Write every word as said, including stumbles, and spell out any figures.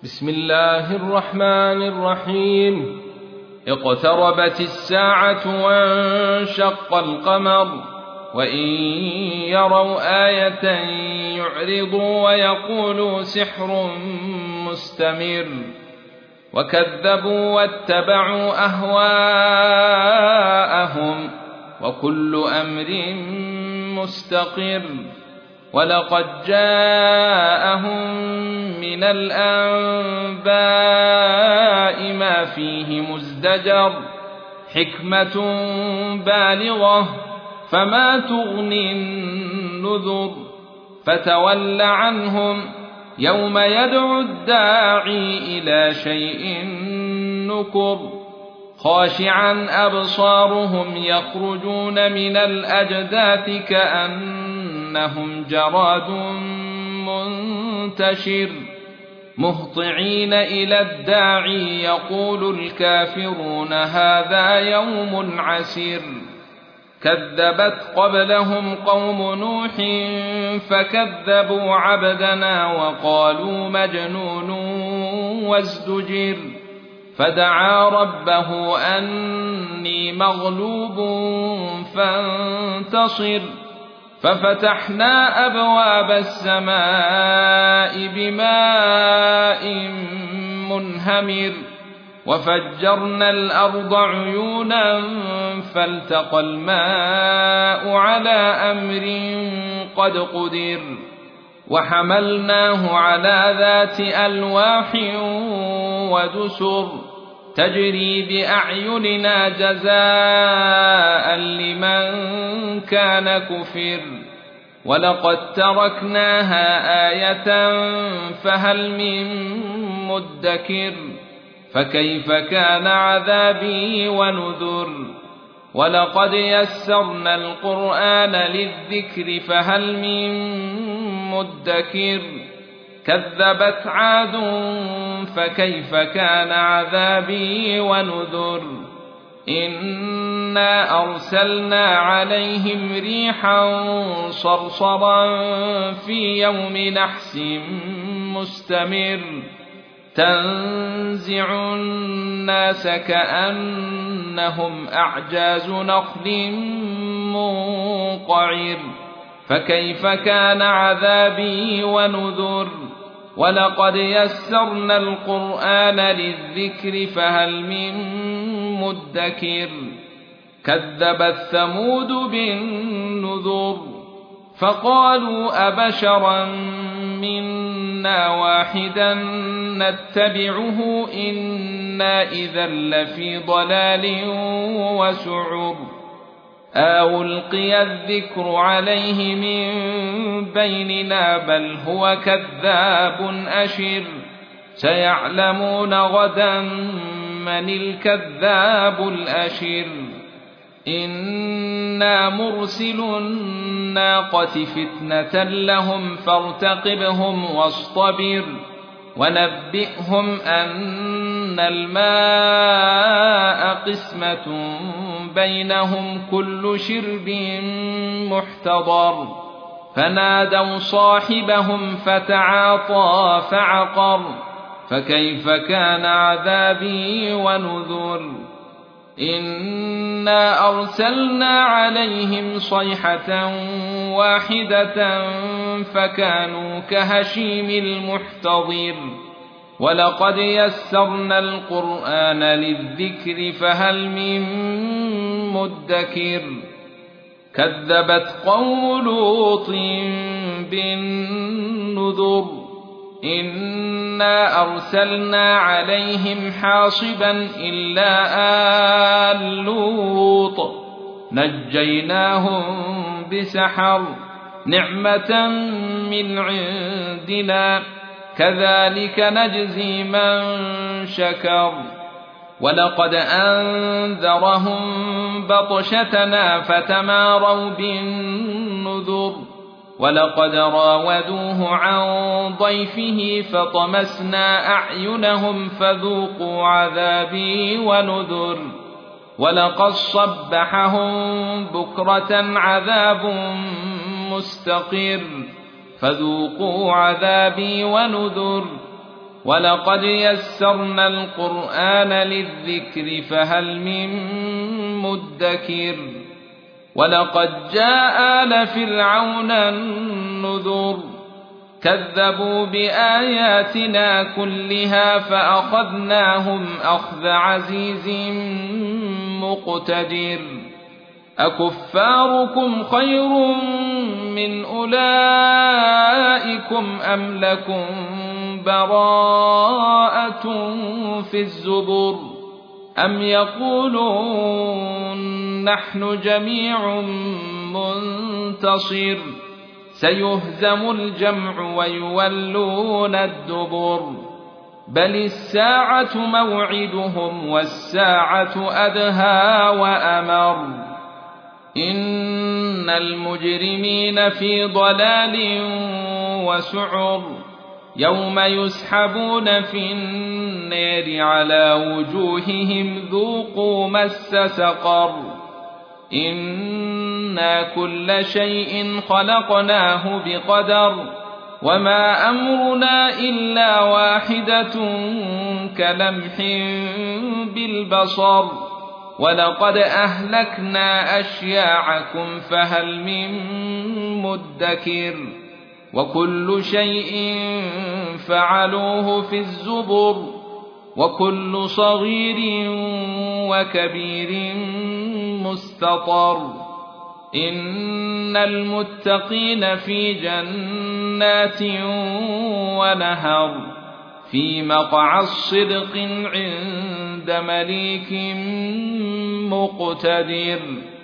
بسم الله الرحمن الرحيم. اقتربت الساعة وانشق القمر وإن يروا آية يعرضوا ويقولوا سحر مستمر وكذبوا واتبعوا أهواءهم وكل أمر مستقر ولقد جاءهم من الأنباء ما فيه مزدجر حكمة بالغة فما تغني النذر فتول عنهم يوم يدعو الداعي إلى شيء نكر خاشعا أبصارهم يخرجون من الأجداث كأنهم جراد منتشر مهطعين إلى الداعي يقول الكافرون هذا يوم عسير كذبت قبلهم قوم نوح فكذبوا عبدنا وقالوا مجنون وازدجر فدعا ربه أني مغلوب فانتصر ففتحنا أبواب السماء بماء منهمر وفجرنا الأرض عيونا فالتقى الماء على أمر قد قدر وحملناه على ذات ألواح ودسر تجري بأعيننا جزاء لمن كان كفر ولقد تركناها آية فهل من مدكر فكيف كان عذابي ونذر ولقد يسرنا القرآن للذكر فهل من مدكر كذبت عاد فكيف كان عذابي ونذر إنا أرسلنا عليهم ريحا صرصرا في يوم نحس مستمر تنزع الناس كأنهم أعجاز نخل منقعر فكيف كان عذابي ونذر ولقد يسرنا القرآن للذكر فهل من مدكر كذبت ثمود بالنذر فقالوا أبشرا منا واحدا نتبعه إنا إذا لفي ضلال وسعر أو ألقي الذكر عليه من بيننا بل هو كذاب أشر سيعلمون غدا من الكذاب الأشر إنا مرسل الناقة فتنة لهم فارتقبهم واصطبر ونبئهم أن الماء قسمة بينهم كل شرب محتضر فنادوا صاحبهم فتعاطى فعقر فكيف كان عذابي ونذر إنا أرسلنا عليهم صيحة واحدة فكانوا كهشيم المحتضر ولقد يسرنا القرآن للذكر فهل من مدكر كذبت قوم لوط بالنذر إنا أرسلنا عليهم حاصبا إلا آل لوط نجيناهم بسحر نعمة من عندنا كذلك نجزي من شكر ولقد أنذرهم بطشتنا فتماروا بالنذر ولقد راودوه عن ضيفه فطمسنا أعينهم فذوقوا عذابي ونذر ولقد صبحهم بكرة عذاب مستقر فذوقوا عذابي ونذر ولقد يسرنا القرآن للذكر فهل من مدكر ولقد جاء آل فرعون النذر كذبوا بآياتنا كلها فأخذناهم أخذ عزيز مقتدر أكفاركم خير من أولئكم أم لكم براءة في الزبر أم يقولون نحن جميع منتصر سيهزم الجمع ويولون الدبر بل الساعة موعدهم والساعة أدهى وأمر إن المجرمين في ضلال وسعر يوم يسحبون في النار على وجوههم ذوقوا مس سقر إنا كل شيء خلقناه بقدر وما أمرنا إلا واحدة كلمح بالبصر ولقد أهلكنا أشياعكم فهل من مدكر وكل شيء فعلوه في الزبر وكل صغير وكبير مستطر إن المتقين في جنات ونهر في مقعد صدق عند مليك مقتدر.